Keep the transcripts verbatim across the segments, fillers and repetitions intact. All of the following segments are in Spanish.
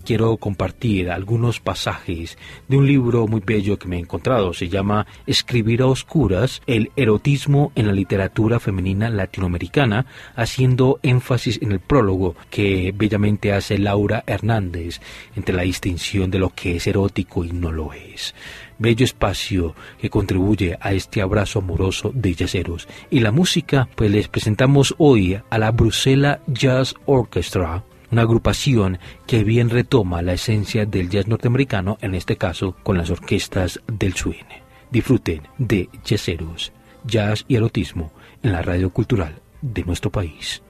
quiero compartir algunos pasajes de un libro muy bello que me he encontrado. Se llama Escribir a oscuras, el erotismo en la literatura femenina latinoamericana, haciendo énfasis en el prólogo que bellamente hace Laura Hernández entre la distinción de lo que es erótico y no lo es. Bello espacio que contribuye a este abrazo amoroso de jazzeros. Y la música, pues les presentamos hoy a la Brussels Jazz Orchestra, una agrupación que bien retoma la esencia del jazz norteamericano, en este caso con las orquestas del swing. Disfruten de jazzeros, jazz y erotismo en la radio cultural de nuestro país.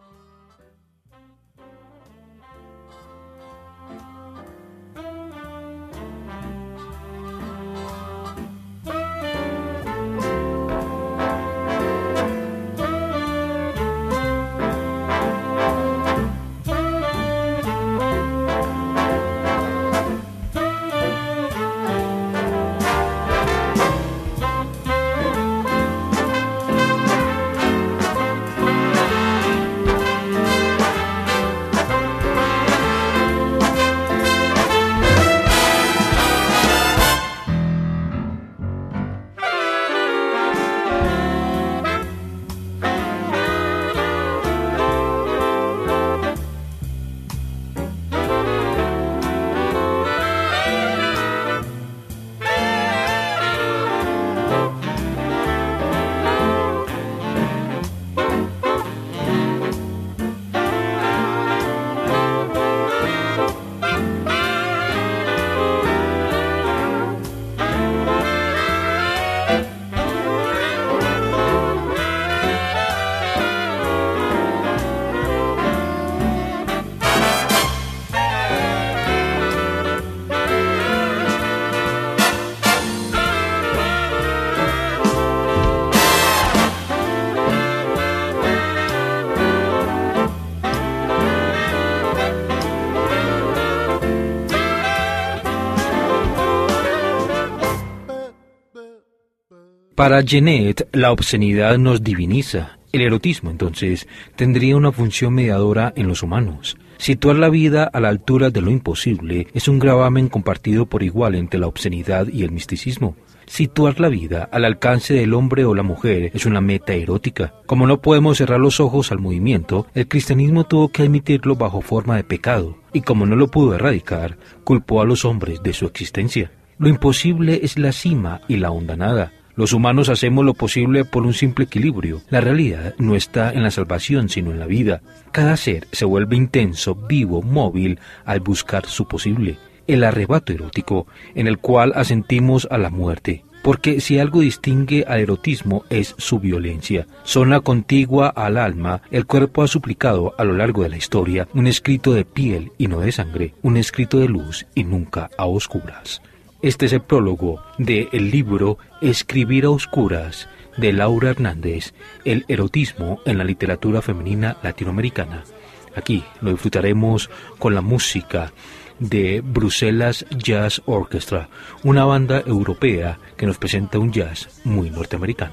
Para Genet, la obscenidad nos diviniza. El erotismo, entonces, tendría una función mediadora en los humanos. Situar la vida a la altura de lo imposible es un gravamen compartido por igual entre la obscenidad y el misticismo. Situar la vida al alcance del hombre o la mujer es una meta erótica. Como no podemos cerrar los ojos al movimiento, el cristianismo tuvo que admitirlo bajo forma de pecado, y como no lo pudo erradicar, culpó a los hombres de su existencia. Lo imposible es la cima y la hondanada. Los humanos hacemos lo posible por un simple equilibrio. La realidad no está en la salvación, sino en la vida. Cada ser se vuelve intenso, vivo, móvil, al buscar su posible. El arrebato erótico, en el cual asentimos a la muerte. Porque si algo distingue al erotismo es su violencia. Zona contigua al alma, el cuerpo ha suplicado a lo largo de la historia un escrito de piel y no de sangre, un escrito de luz y nunca a oscuras. Este es el prólogo del libro Escribir a oscuras, de Laura Hernández, el erotismo en la literatura femenina latinoamericana. Aquí lo disfrutaremos con la música de Brussels Jazz Orchestra, una banda europea que nos presenta un jazz muy norteamericano.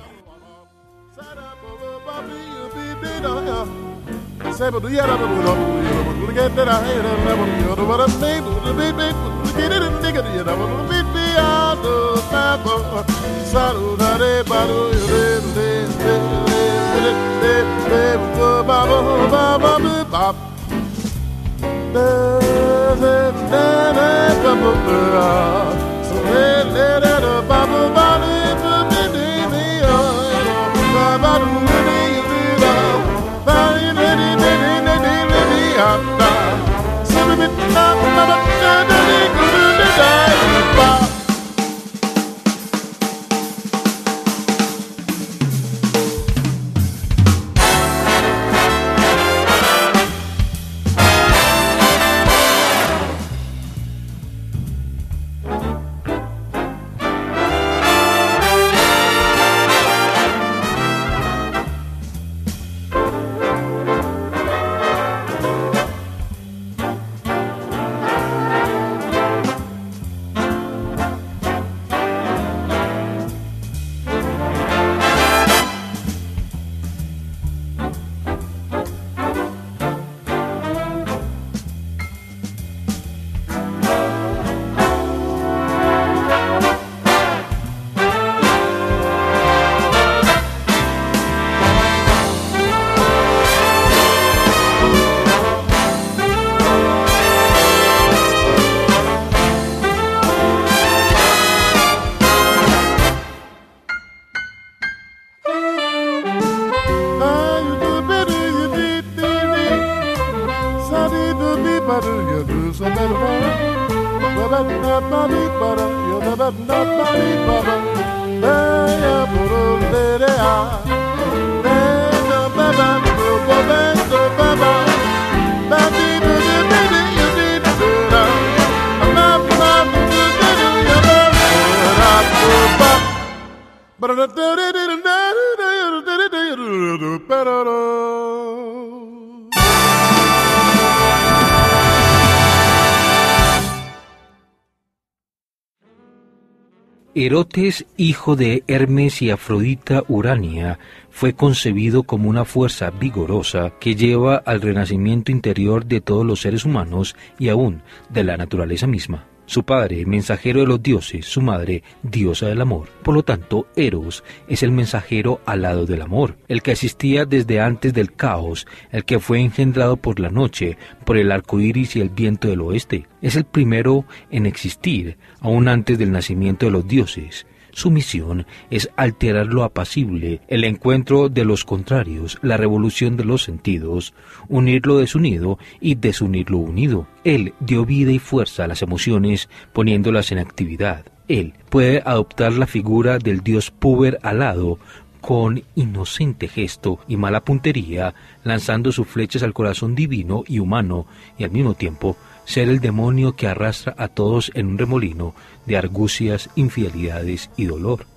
Erotes, hijo de Hermes y Afrodita Urania, fue concebido como una fuerza vigorosa que lleva al renacimiento interior de todos los seres humanos y aún de la naturaleza misma. Su padre, mensajero de los dioses, su madre, diosa del amor. Por lo tanto, Eros es el mensajero alado del amor, el que existía desde antes del caos, el que fue engendrado por la noche, por el arco iris y el viento del oeste. Es el primero en existir, aún antes del nacimiento de los dioses. Su misión es alterar lo apacible, el encuentro de los contrarios, la revolución de los sentidos, unir lo desunido y desunir lo unido. Él dio vida y fuerza a las emociones poniéndolas en actividad. Él puede adoptar la figura del dios Puber alado con inocente gesto y mala puntería, lanzando sus flechas al corazón divino y humano, y al mismo tiempo ser el demonio que arrastra a todos en un remolino de argucias, infidelidades y dolor.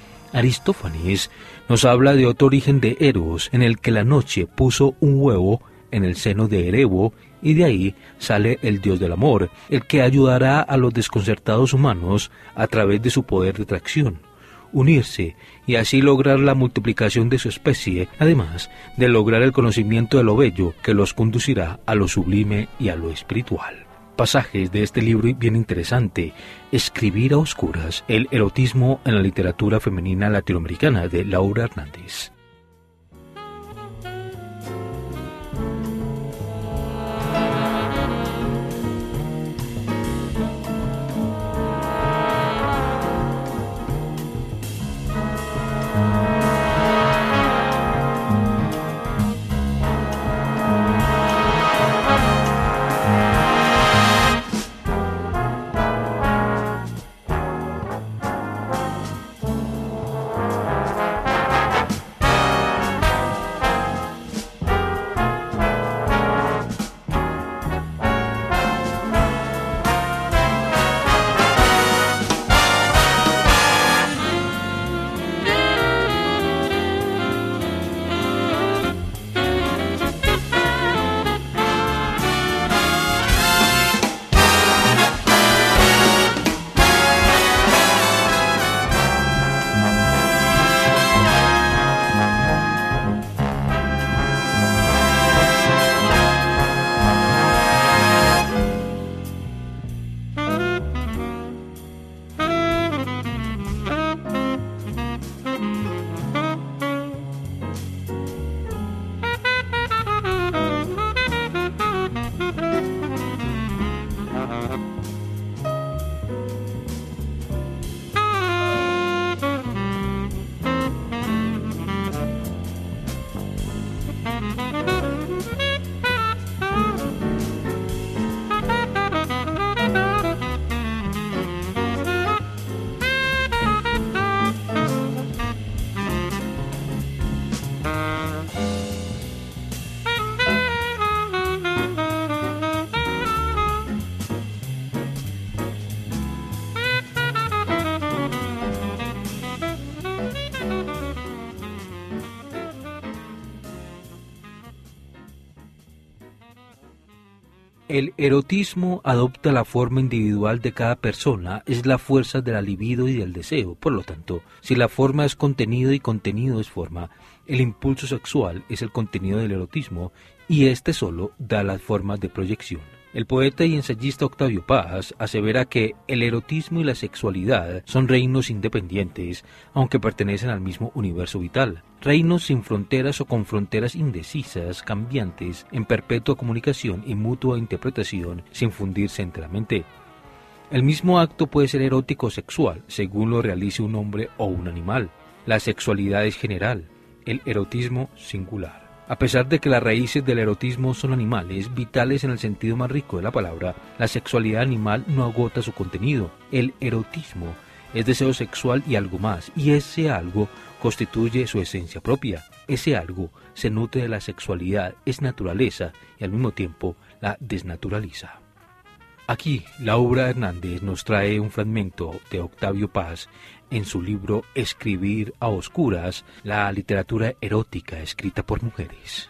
Aristófanes nos habla de otro origen de Eros, en el que la noche puso un huevo en el seno de Erebo, y de ahí sale el dios del amor, el que ayudará a los desconcertados humanos a través de su poder de atracción, unirse y así lograr la multiplicación de su especie, además de lograr el conocimiento de lo bello que los conducirá a lo sublime y a lo espiritual. Pasajes de este libro bien interesante, Escribir a oscuras, el erotismo en la literatura femenina latinoamericana, de Laura Hernández. El erotismo adopta la forma individual de cada persona, es la fuerza de la libido y del deseo. Por lo tanto, si la forma es contenido y contenido es forma, el impulso sexual es el contenido del erotismo y este solo da las formas de proyección. El poeta y ensayista Octavio Paz asevera que el erotismo y la sexualidad son reinos independientes, aunque pertenecen al mismo universo vital. Reinos sin fronteras o con fronteras indecisas, cambiantes, en perpetua comunicación y mutua interpretación, sin fundirse enteramente. El mismo acto puede ser erótico o sexual, según lo realice un hombre o un animal. La sexualidad es general, el erotismo singular. A pesar de que las raíces del erotismo son animales, vitales en el sentido más rico de la palabra, la sexualidad animal no agota su contenido. El erotismo es deseo sexual y algo más, y ese algo constituye su esencia propia. Ese algo se nutre de la sexualidad, es naturaleza y al mismo tiempo la desnaturaliza. Aquí, Laura Hernández nos trae un fragmento de Octavio Paz en su libro Escribir a Oscuras, la literatura erótica escrita por mujeres.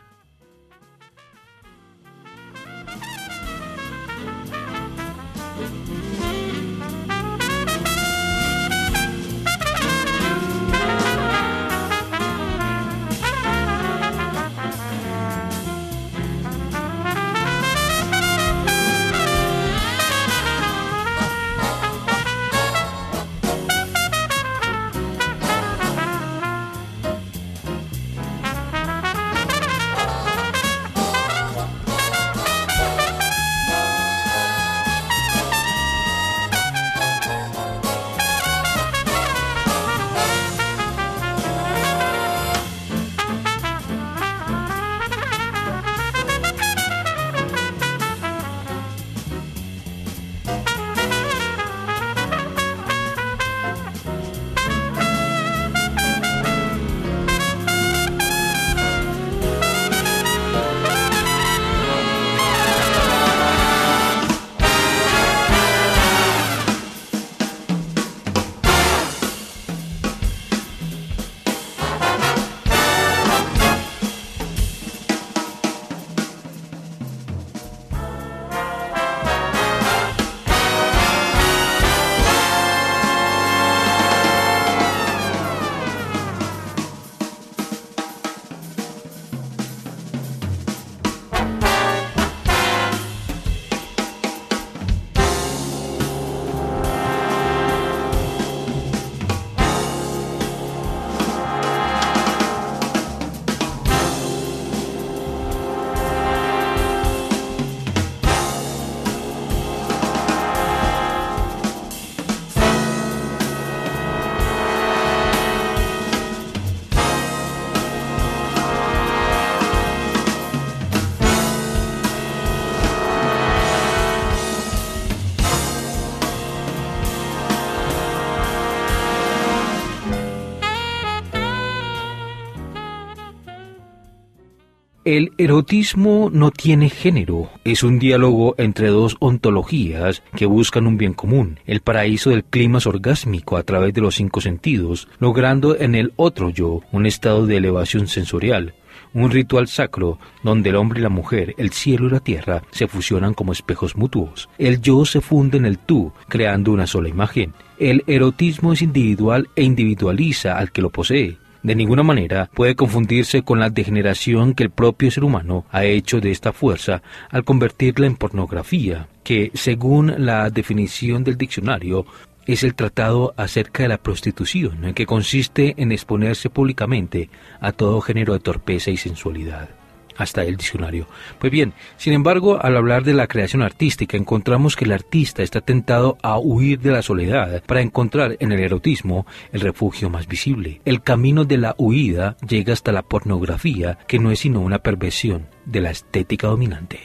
El erotismo no tiene género, es un diálogo entre dos ontologías que buscan un bien común, el paraíso del clímax orgásmico a través de los cinco sentidos, logrando en el otro yo un estado de elevación sensorial, un ritual sacro donde el hombre y la mujer, el cielo y la tierra se fusionan como espejos mutuos. El yo se funde en el tú, creando una sola imagen. El erotismo es individual e individualiza al que lo posee. De ninguna manera puede confundirse con la degeneración que el propio ser humano ha hecho de esta fuerza al convertirla en pornografía, que, según la definición del diccionario, es el tratado acerca de la prostitución, que consiste en exponerse públicamente a todo género de torpeza y sensualidad. Hasta el diccionario. Pues bien, sin embargo, al hablar de la creación artística, encontramos que el artista está tentado a huir de la soledad para encontrar en el erotismo el refugio más visible. El camino de la huida llega hasta la pornografía, que no es sino una perversión de la estética dominante.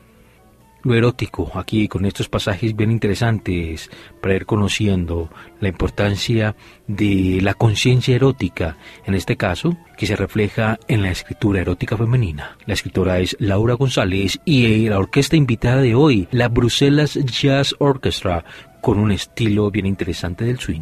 Lo erótico, aquí con estos pasajes bien interesantes para ir conociendo la importancia de la conciencia erótica, en este caso, que se refleja en la escritura erótica femenina. La escritora es Laura González y la orquesta invitada de hoy, la Bruselas Jazz Orchestra, con un estilo bien interesante del swing.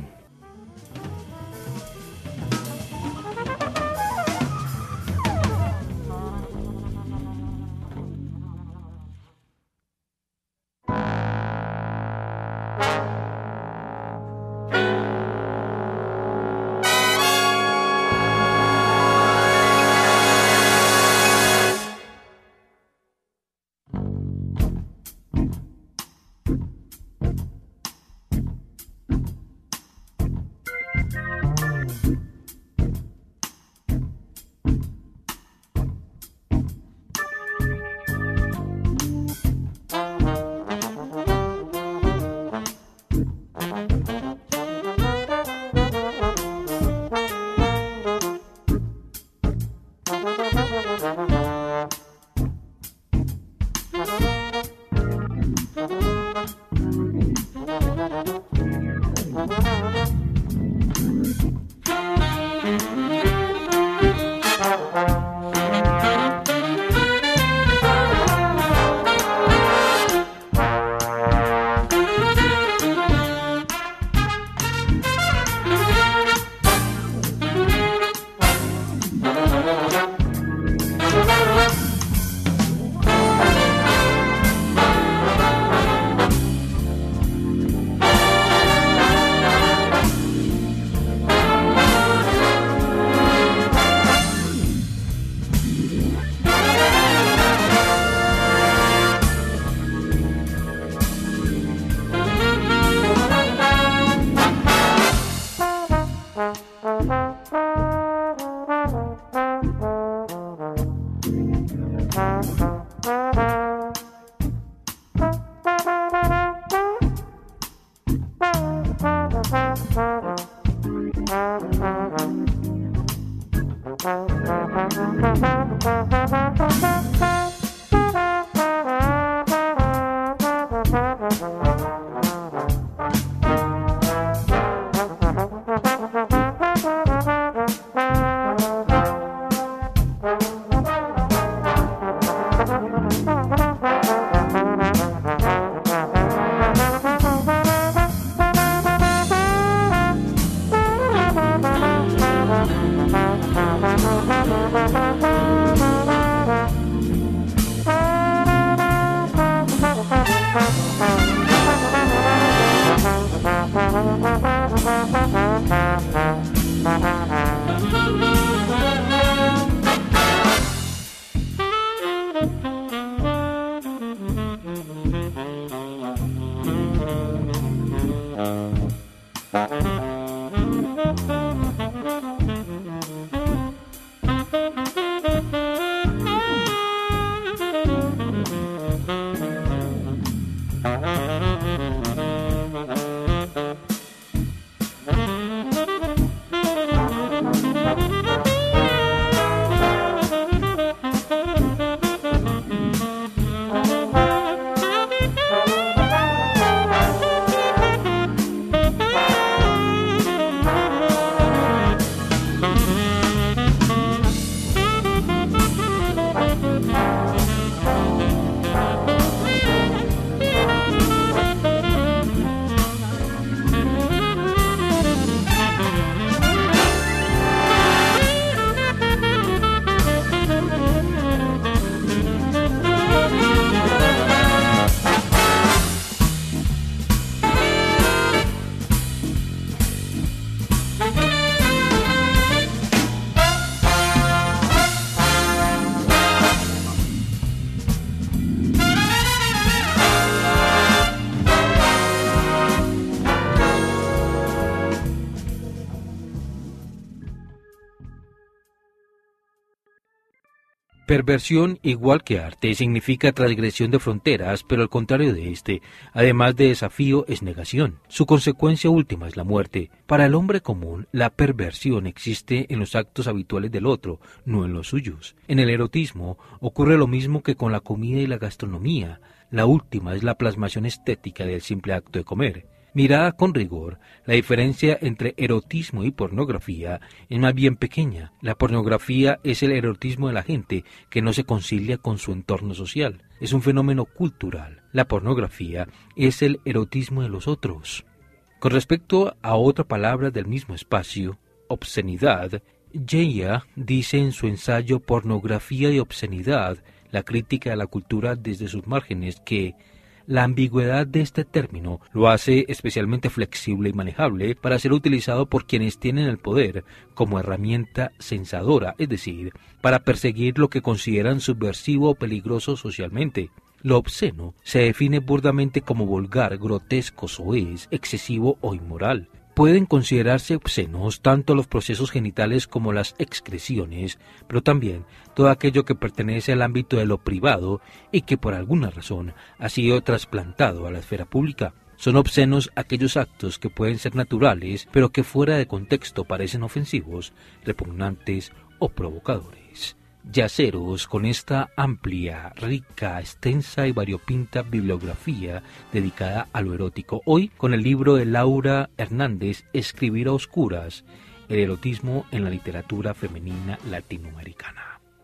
Perversión, igual que arte, significa transgresión de fronteras, pero al contrario de este, además de desafío, es negación. Su consecuencia última es la muerte. Para el hombre común, la perversión existe en los actos habituales del otro, no en los suyos. En el erotismo ocurre lo mismo que con la comida y la gastronomía. La última es la plasmación estética del simple acto de comer. Mirada con rigor, la diferencia entre erotismo y pornografía es más bien pequeña. La pornografía es el erotismo de la gente que no se concilia con su entorno social. Es un fenómeno cultural. La pornografía es el erotismo de los otros. Con respecto a otra palabra del mismo espacio, obscenidad, Yeya dice en su ensayo Pornografía y obscenidad, la crítica de la cultura desde sus márgenes, que la ambigüedad de este término lo hace especialmente flexible y manejable para ser utilizado por quienes tienen el poder como herramienta censadora, es decir, para perseguir lo que consideran subversivo o peligroso socialmente. Lo obsceno se define burdamente como vulgar, grotesco, soez, excesivo o inmoral. Pueden considerarse obscenos tanto los procesos genitales como las excreciones, pero también todo aquello que pertenece al ámbito de lo privado y que por alguna razón ha sido trasplantado a la esfera pública. Son obscenos aquellos actos que pueden ser naturales, pero que fuera de contexto parecen ofensivos, repugnantes o provocadores. Yaceros, con esta amplia, rica, extensa y variopinta bibliografía dedicada a lo erótico. Hoy con el libro de Laura Hernández, Escribir a Oscuras, el erotismo en la literatura femenina latinoamericana.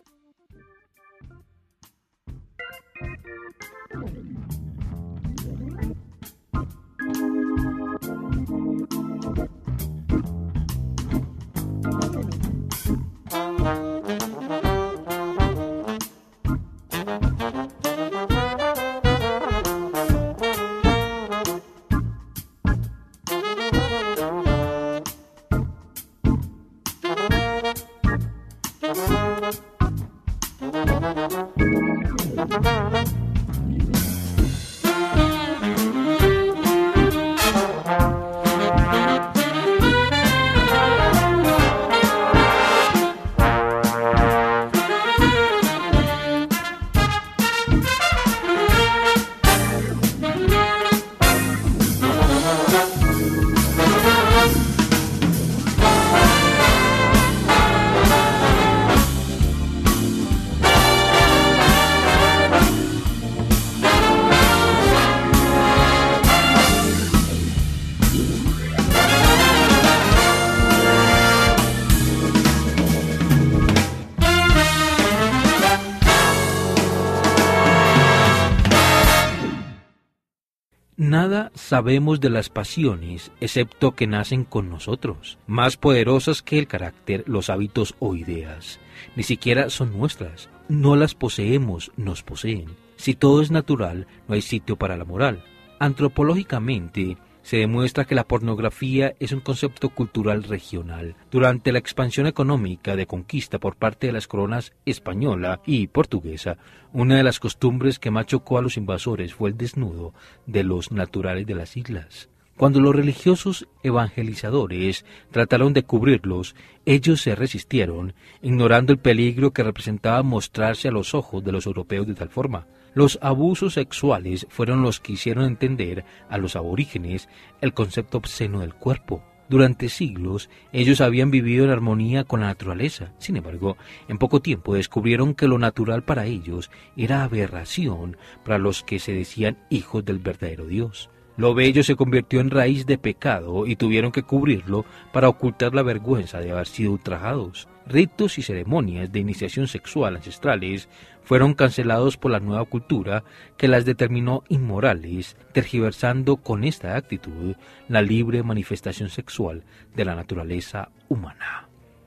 Nada sabemos de las pasiones, excepto que nacen con nosotros, más poderosas que el carácter, los hábitos o ideas. Ni siquiera son nuestras, no las poseemos, nos poseen. Si todo es natural, no hay sitio para la moral. Antropológicamente, se demuestra que la pornografía es un concepto cultural regional. Durante la expansión económica de conquista por parte de las coronas española y portuguesa, una de las costumbres que más chocó a los invasores fue el desnudo de los naturales de las islas. Cuando los religiosos evangelizadores trataron de cubrirlos, ellos se resistieron, ignorando el peligro que representaba mostrarse a los ojos de los europeos de tal forma. Los abusos sexuales fueron los que hicieron entender a los aborígenes el concepto obsceno del cuerpo. Durante siglos, ellos habían vivido en armonía con la naturaleza. Sin embargo, en poco tiempo descubrieron que lo natural para ellos era aberración para los que se decían hijos del verdadero Dios. Lo bello se convirtió en raíz de pecado y tuvieron que cubrirlo para ocultar la vergüenza de haber sido ultrajados. Ritos y ceremonias de iniciación sexual ancestrales fueron cancelados por la nueva cultura que las determinó inmorales, tergiversando con esta actitud la libre manifestación sexual de la naturaleza humana.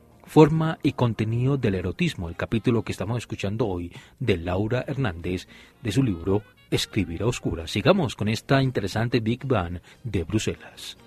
Forma y contenido del erotismo, el capítulo que estamos escuchando hoy de Laura Hernández de su libro Escribir a Oscuras. Sigamos con esta interesante Big Bang de Bruselas.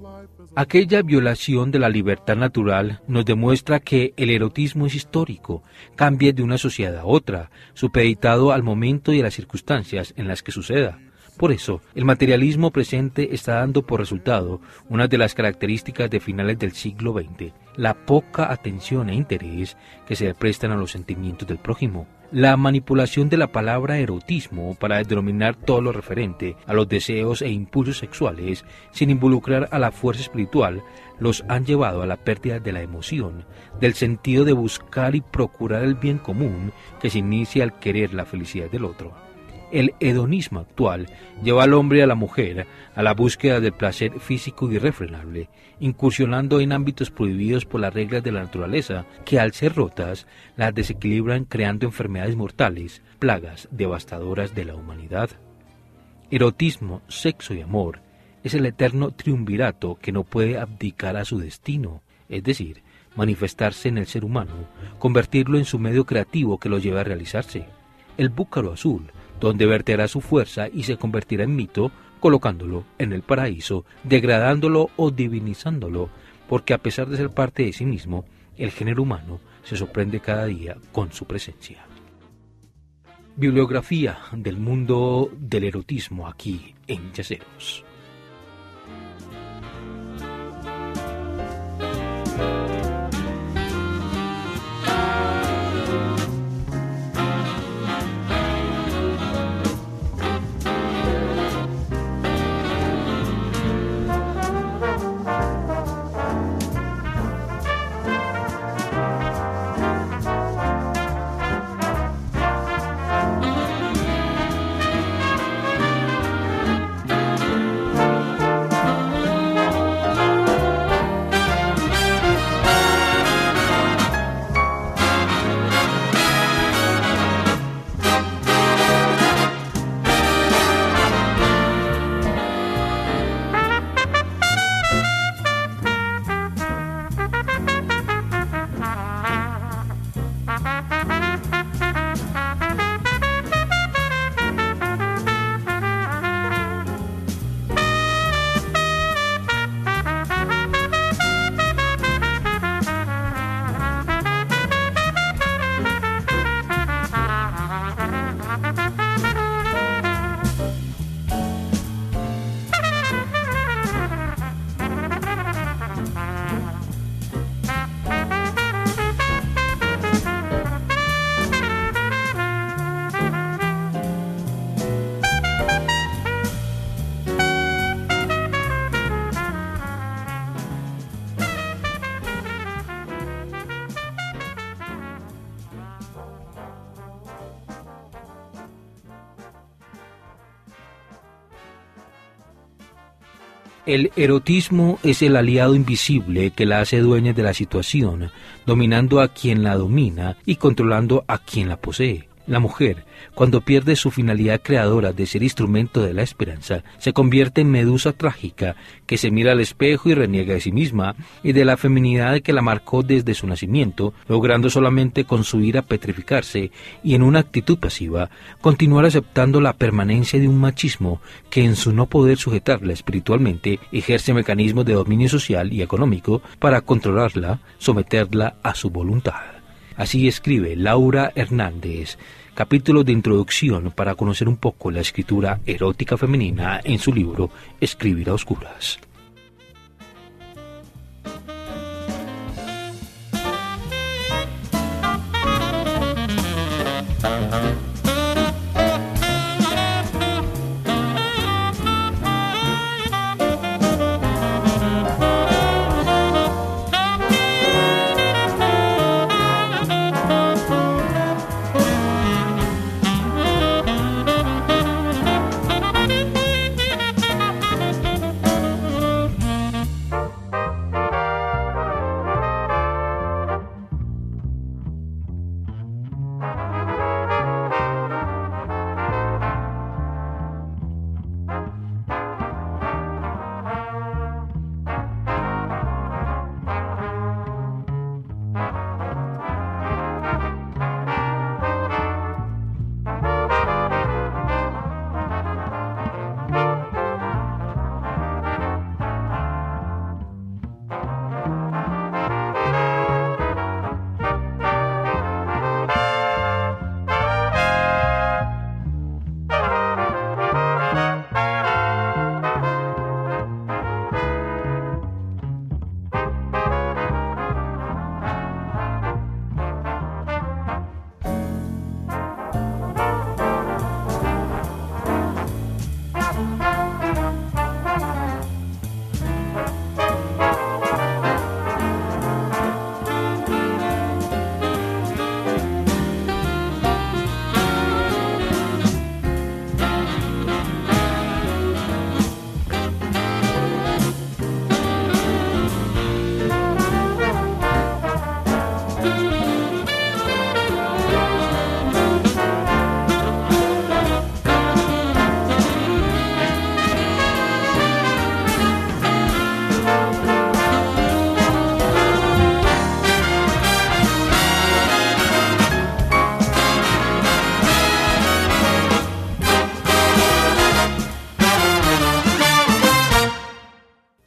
Aquella violación de la libertad natural nos demuestra que el erotismo es histórico, cambia de una sociedad a otra, supeditado al momento y a las circunstancias en las que suceda. Por eso, el materialismo presente está dando por resultado una de las características de finales del siglo veinte, la poca atención e interés que se le prestan a los sentimientos del prójimo. La manipulación de la palabra erotismo para denominar todo lo referente a los deseos e impulsos sexuales sin involucrar a la fuerza espiritual los han llevado a la pérdida de la emoción, del sentido de buscar y procurar el bien común que se inicia al querer la felicidad del otro. El hedonismo actual lleva al hombre y a la mujer a la búsqueda del placer físico irrefrenable, incursionando en ámbitos prohibidos por las reglas de la naturaleza, que al ser rotas, las desequilibran creando enfermedades mortales, plagas devastadoras de la humanidad. Erotismo, sexo y amor es el eterno triunvirato que no puede abdicar a su destino, es decir, manifestarse en el ser humano, convertirlo en su medio creativo que lo lleva a realizarse. El búcaro azul, donde verterá su fuerza y se convertirá en mito, colocándolo en el paraíso, degradándolo o divinizándolo, porque a pesar de ser parte de sí mismo, el género humano se sorprende cada día con su presencia. Bibliografía del mundo del erotismo aquí en Yaceros. El erotismo es el aliado invisible que la hace dueña de la situación, dominando a quien la domina y controlando a quien la posee. La mujer, cuando pierde su finalidad creadora de ser instrumento de la esperanza, se convierte en medusa trágica que se mira al espejo y reniega de sí misma y de la feminidad que la marcó desde su nacimiento, logrando solamente con su ira petrificarse y en una actitud pasiva continuar aceptando la permanencia de un machismo que en su no poder sujetarla espiritualmente ejerce mecanismos de dominio social y económico para controlarla, someterla a su voluntad. Así escribe Laura Hernández, capítulo de introducción para conocer un poco la escritura erótica femenina en su libro Escribir a Oscuras.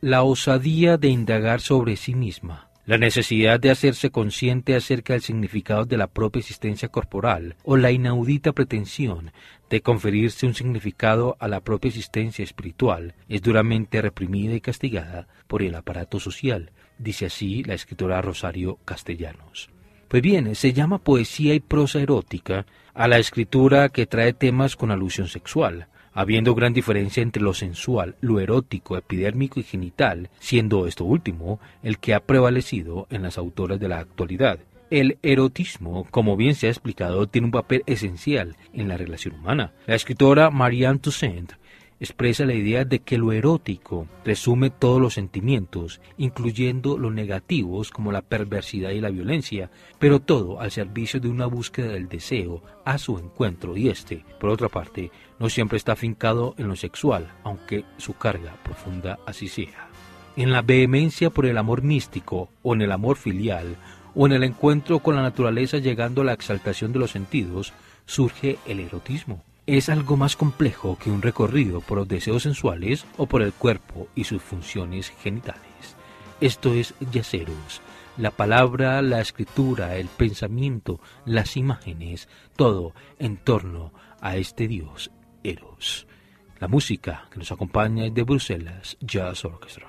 la osadía de indagar sobre sí misma, la necesidad de hacerse consciente acerca del significado de la propia existencia corporal o la inaudita pretensión de conferirse un significado a la propia existencia espiritual es duramente reprimida y castigada por el aparato social, dice así la escritora Rosario Castellanos. Pues bien, se llama poesía y prosa erótica a la escritura que trae temas con alusión sexual, habiendo gran diferencia entre lo sensual, lo erótico, epidérmico y genital, siendo esto último el que ha prevalecido en las autoras de la actualidad. El erotismo, como bien se ha explicado, tiene un papel esencial en la relación humana. La escritora Marianne Toussaint expresa la idea de que lo erótico resume todos los sentimientos, incluyendo los negativos como la perversidad y la violencia, pero todo al servicio de una búsqueda del deseo a su encuentro, y este, por otra parte, no siempre está afincado en lo sexual, aunque su carga profunda así sea. En la vehemencia por el amor místico, o en el amor filial, o en el encuentro con la naturaleza llegando a la exaltación de los sentidos, surge el erotismo. Es algo más complejo que un recorrido por los deseos sensuales o por el cuerpo y sus funciones genitales. Esto es Yaceros, la palabra, la escritura, el pensamiento, las imágenes, todo en torno a este dios Eros. La música que nos acompaña es de Bruselas Jazz Orchestra.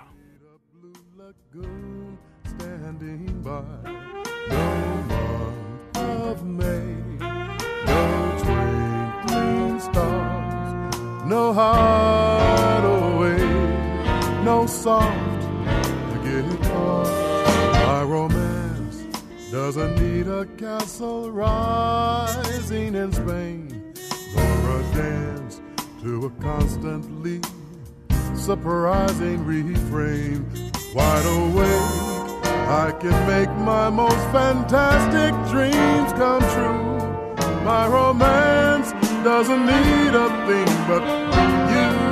No hideaway, no soft guitar. My romance doesn't need a castle rising in Spain, nor a dance to a constantly surprising refrain. Wide awake, I can make my most fantastic dreams come true. My romance doesn't need a thing but you.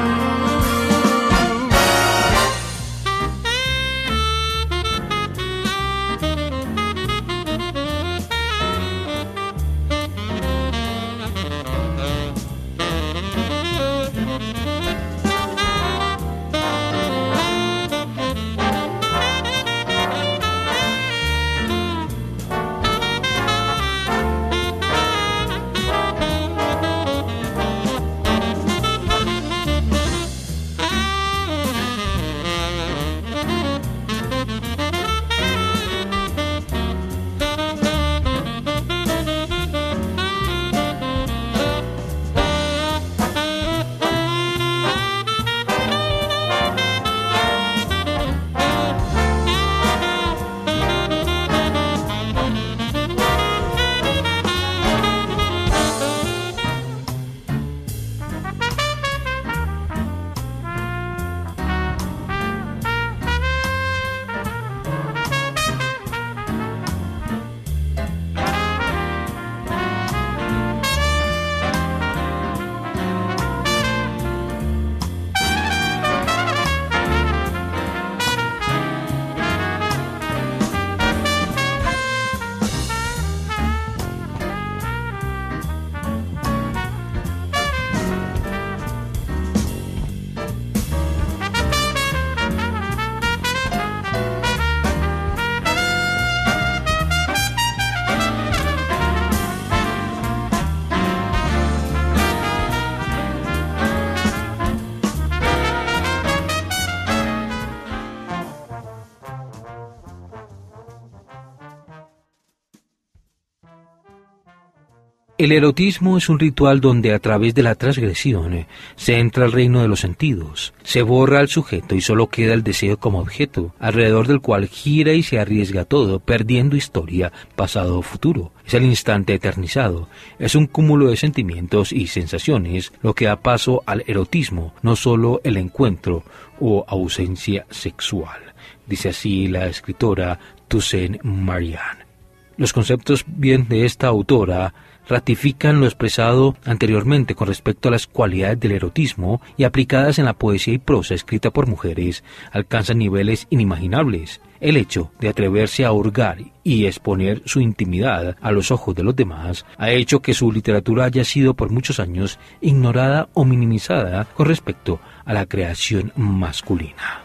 El erotismo es un ritual donde a través de la transgresión se entra al reino de los sentidos, se borra al sujeto y solo queda el deseo como objeto, alrededor del cual gira y se arriesga todo, perdiendo historia, pasado o futuro. Es el instante eternizado, es un cúmulo de sentimientos y sensaciones lo que da paso al erotismo, no solo el encuentro o ausencia sexual. Dice así la escritora Toussaint Marianne. Los conceptos bien de esta autora ratifican lo expresado anteriormente con respecto a las cualidades del erotismo y aplicadas en la poesía y prosa escrita por mujeres alcanzan niveles inimaginables. El hecho de atreverse a hurgar y exponer su intimidad a los ojos de los demás ha hecho que su literatura haya sido por muchos años ignorada o minimizada con respecto a la creación masculina.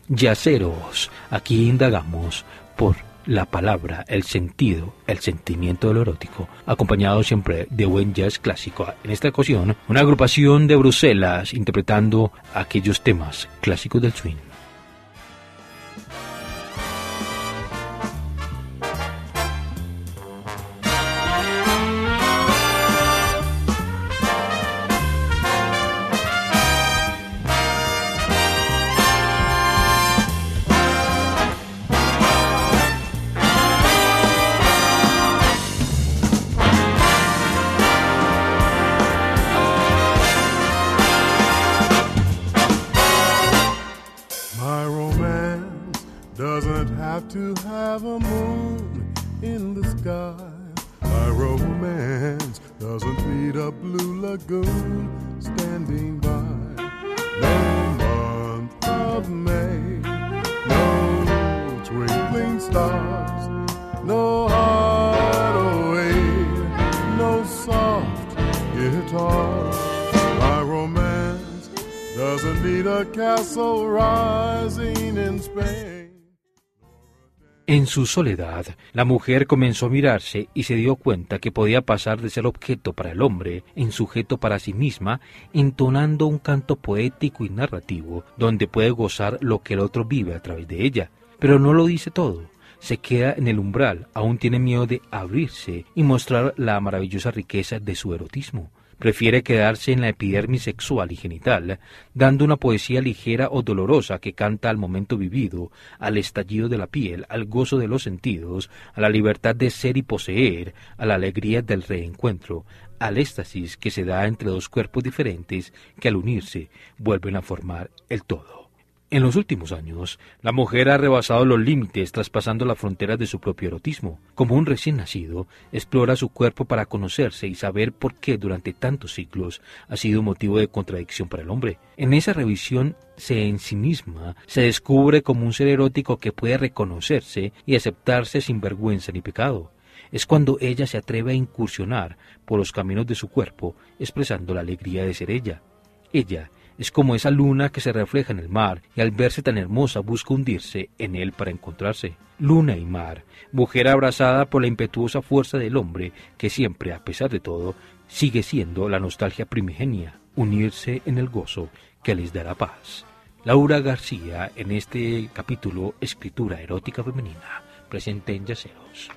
Yaceros, aquí indagamos por la palabra, el sentido, el sentimiento de lo erótico, acompañado siempre de buen jazz clásico. En esta ocasión, una agrupación de Bruselas interpretando aquellos temas clásicos del swing. Doesn't have to have a moon in the sky. My romance doesn't need a blue lagoon standing by. No month of May, no twinkling stars, no heart away, no soft guitar. My romance doesn't need a castle rising in Spain. En su soledad, la mujer comenzó a mirarse y se dio cuenta que podía pasar de ser objeto para el hombre en sujeto para sí misma, entonando un canto poético y narrativo donde puede gozar lo que el otro vive a través de ella. Pero no lo dice todo, se queda en el umbral, aún tiene miedo de abrirse y mostrar la maravillosa riqueza de su erotismo. Prefiere quedarse en la epidermis sexual y genital, dando una poesía ligera o dolorosa que canta al momento vivido, al estallido de la piel, al gozo de los sentidos, a la libertad de ser y poseer, a la alegría del reencuentro, al éxtasis que se da entre dos cuerpos diferentes que al unirse vuelven a formar el todo. En los últimos años, la mujer ha rebasado los límites traspasando las fronteras de su propio erotismo. Como un recién nacido, explora su cuerpo para conocerse y saber por qué durante tantos siglos ha sido motivo de contradicción para el hombre. En esa revisión se en sí misma se descubre como un ser erótico que puede reconocerse y aceptarse sin vergüenza ni pecado. Es cuando ella se atreve a incursionar por los caminos de su cuerpo, expresando la alegría de ser ella. Ella es como esa luna que se refleja en el mar y al verse tan hermosa busca hundirse en él para encontrarse. Luna y mar, mujer abrazada por la impetuosa fuerza del hombre que siempre, a pesar de todo, sigue siendo la nostalgia primigenia, unirse en el gozo que les dará paz. Laura García en este capítulo Escritura erótica femenina, presente en Yaceros.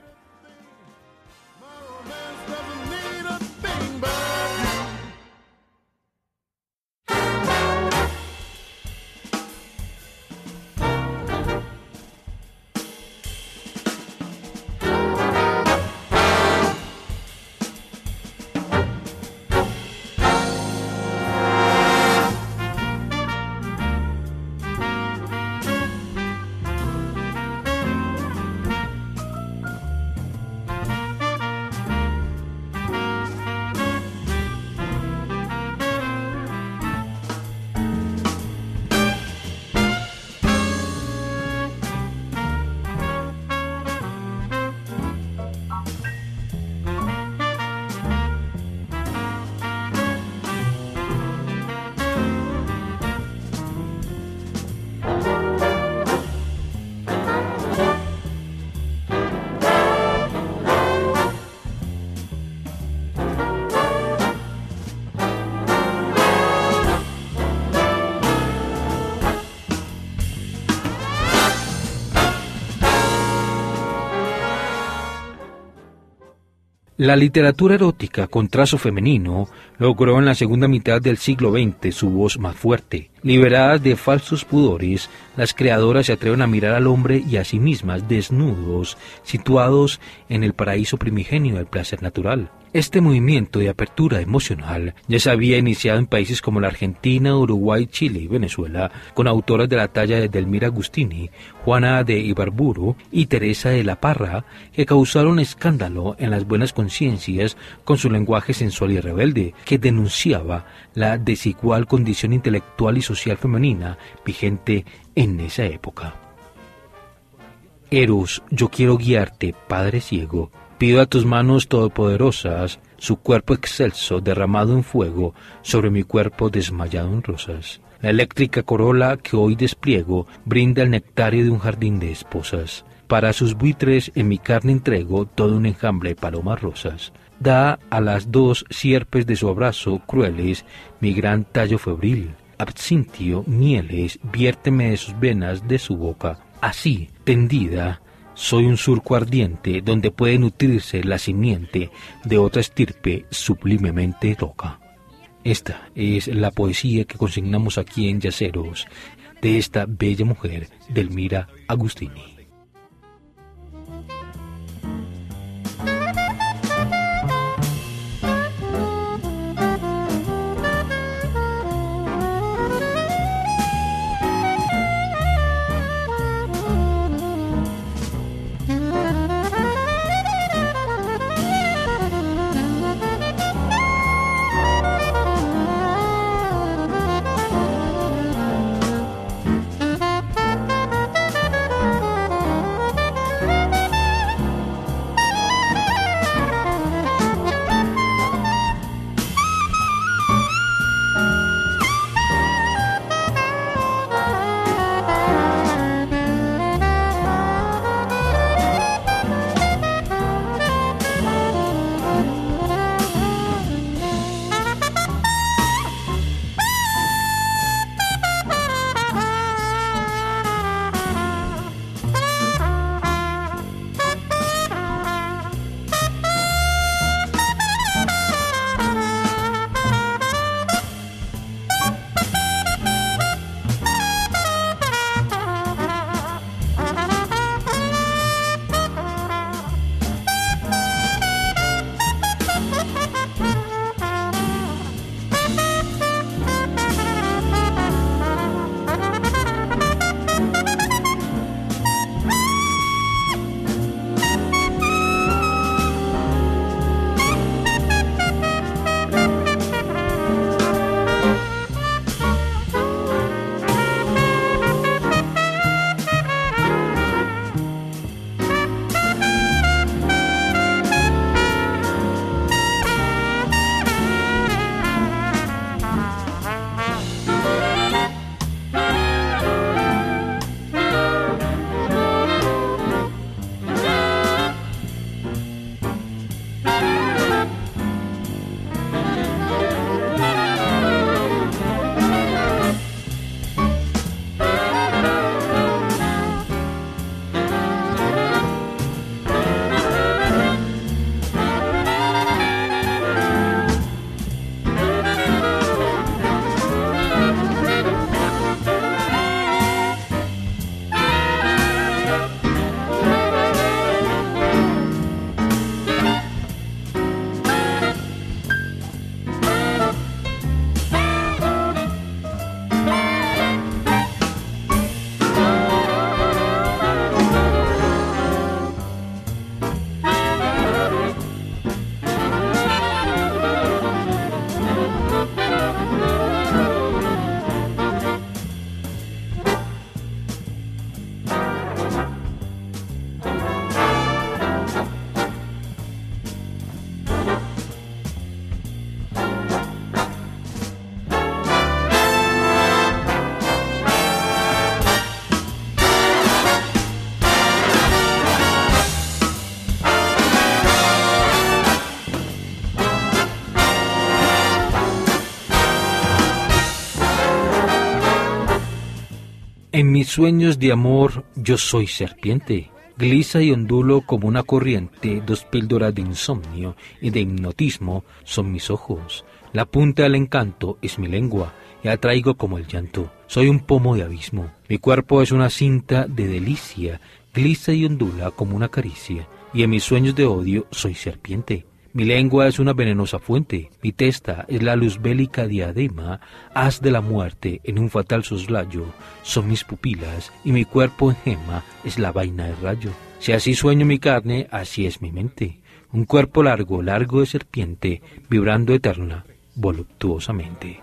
La literatura erótica con trazo femenino logró en la segunda mitad del siglo veinte su voz más fuerte. Liberadas de falsos pudores, las creadoras se atreven a mirar al hombre y a sí mismas desnudos, situados en el paraíso primigenio del placer natural. Este movimiento de apertura emocional ya se había iniciado en países como la Argentina, Uruguay, Chile y Venezuela, con autoras de la talla de Delmira Agustini, Juana de Ibarburu y Teresa de la Parra, que causaron escándalo en las buenas conciencias con su lenguaje sensual y rebelde, que denunciaba la desigual condición intelectual y social femenina vigente en esa época. Eros, yo quiero guiarte, Padre ciego. Pido a tus manos todopoderosas su cuerpo excelso derramado en fuego sobre mi cuerpo desmayado en rosas. La eléctrica corola que hoy despliego brinda el nectario de un jardín de esposas. Para sus buitres en mi carne entrego todo un enjambre de palomas rosas. Da a las dos sierpes de su abrazo crueles mi gran tallo febril. Absintio, mieles, viérteme de sus venas, de su boca. Así, tendida, soy un surco ardiente donde puede nutrirse la simiente de otra estirpe sublimemente loca. Esta es la poesía que consignamos aquí en Yaceros de esta bella mujer, Delmira Agustini. En mis sueños de amor yo soy serpiente, glisa y ondulo como una corriente, dos píldoras de insomnio y de hipnotismo son mis ojos, la punta del encanto es mi lengua, y atraigo como el llanto, soy un pomo de abismo, mi cuerpo es una cinta de delicia, glisa y ondula como una caricia, y en mis sueños de odio soy serpiente. Mi lengua es una venenosa fuente, mi testa es la luz bélica diadema, haz de la muerte en un fatal soslayo, son mis pupilas, y mi cuerpo en gema es la vaina de rayo. Si así sueño mi carne, así es mi mente, un cuerpo largo, largo de serpiente, vibrando eterna, voluptuosamente.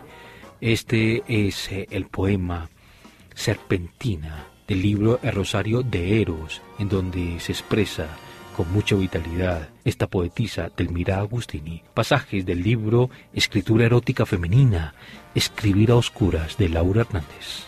Este es eh, el poema Serpentina, del libro El Rosario de Eros, en donde se expresa con mucha vitalidad esta poetisa Delmira Agustini pasajes del libro Escritura erótica femenina, Escribir a oscuras, de Laura Hernández.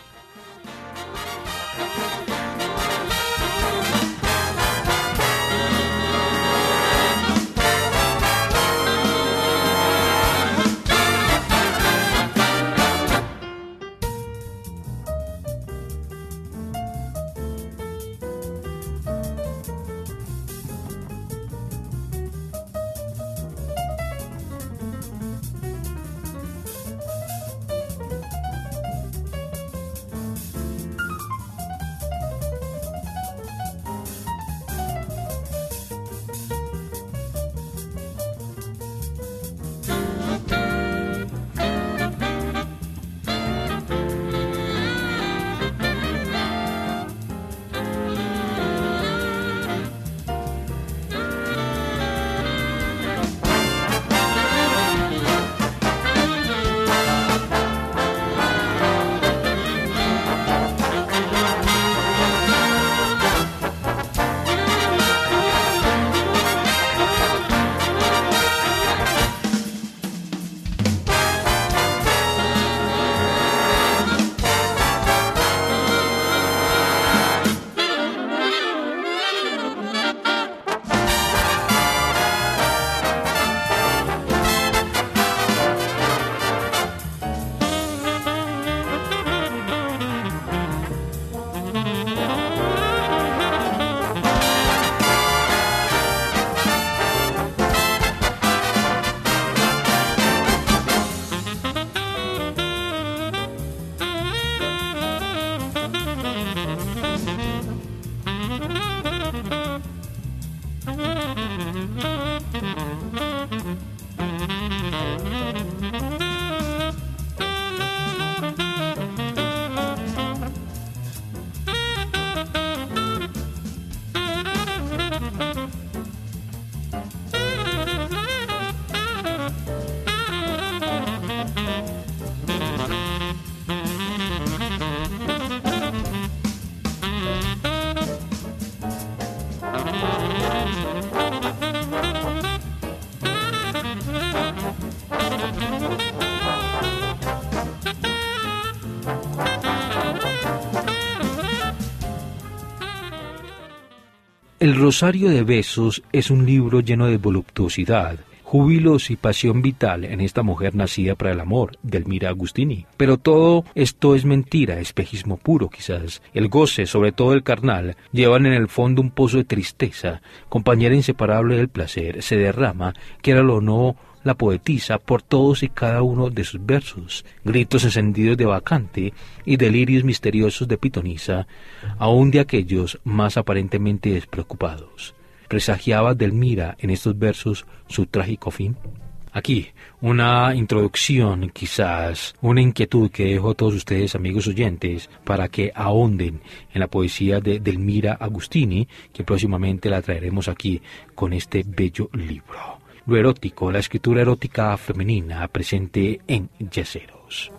El Rosario de Besos es un libro lleno de voluptuosidad, júbilos y pasión vital en esta mujer nacida para el amor, Delmira Agustini. Pero todo esto es mentira, espejismo puro quizás. El goce, sobre todo el carnal, llevan en el fondo un pozo de tristeza, compañera inseparable del placer, se derrama, quiéralo o no, la poetisa por todos y cada uno de sus versos, gritos encendidos de bacante y delirios misteriosos de pitonisa, aún de aquellos más aparentemente despreocupados. ¿Presagiaba Delmira en estos versos su trágico fin? Aquí, una introducción, quizás, una inquietud que dejo a todos ustedes, amigos oyentes, para que ahonden en la poesía de Delmira Agustini, que próximamente la traeremos aquí con este bello libro. Lo erótico, la escritura erótica femenina presente en Yeseros.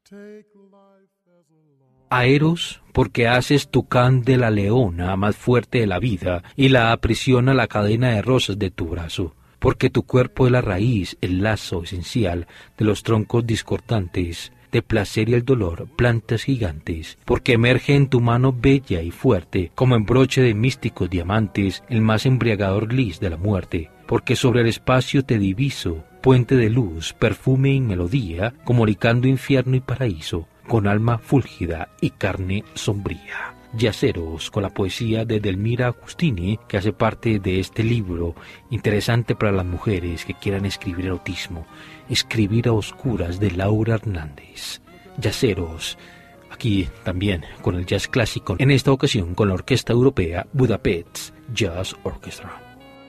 A Eros, porque haces tu can de la leona más fuerte de la vida y la aprisiona la cadena de rosas de tu brazo, porque tu cuerpo es la raíz, el lazo esencial de los troncos discordantes, de placer y el dolor, plantas gigantes, porque emerge en tu mano bella y fuerte, como en broche de místicos diamantes, el más embriagador lis de la muerte, porque sobre el espacio te diviso, puente de luz, perfume y melodía, comunicando infierno y paraíso, con alma fúlgida y carne sombría. Yaceros, con la poesía de Delmira Agustini, que hace parte de este libro interesante para las mujeres que quieran escribir erotismo, Escribir a oscuras, de Laura Hernández. Yaceros, aquí también con el jazz clásico, en esta ocasión con la Orquesta Europea Budapest Jazz Orchestra.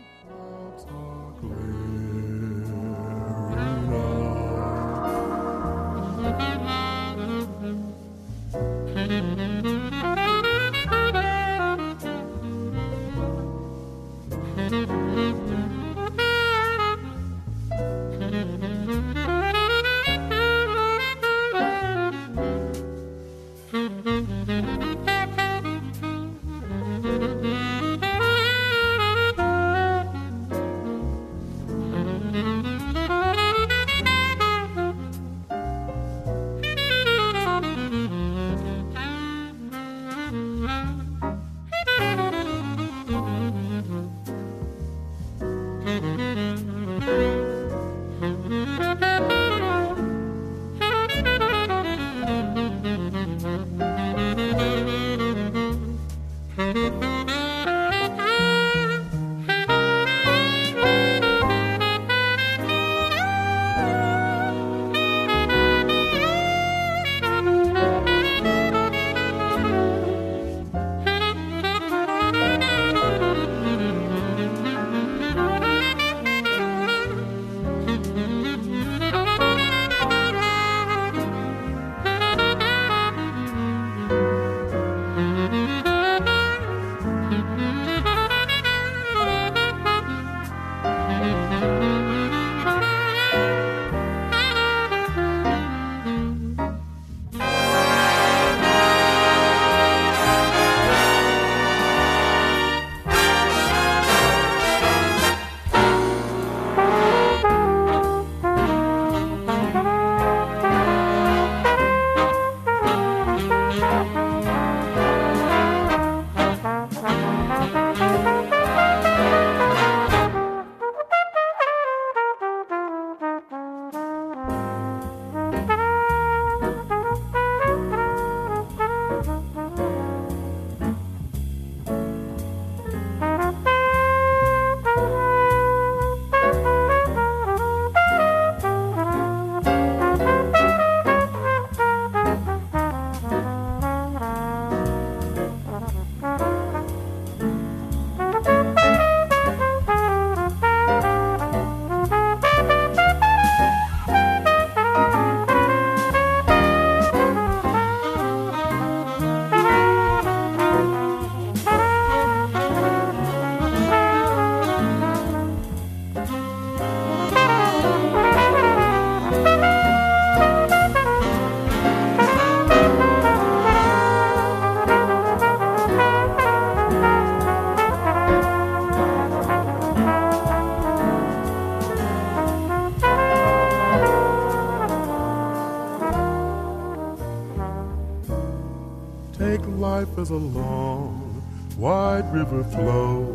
life as a long, wide river flow.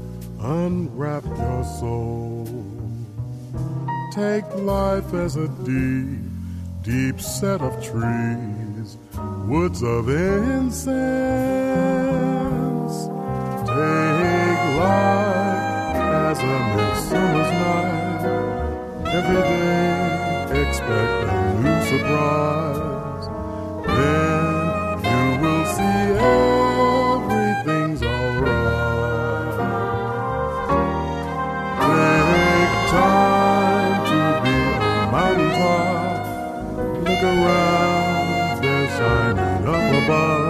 Unwrap your soul. Take life as a deep, deep set of trees, woods of incense. Take life as a midsummer's night. Every day expect a new surprise. Then you will see everything's alright. Take time to be a mountaintop. Look around, they're shining up above.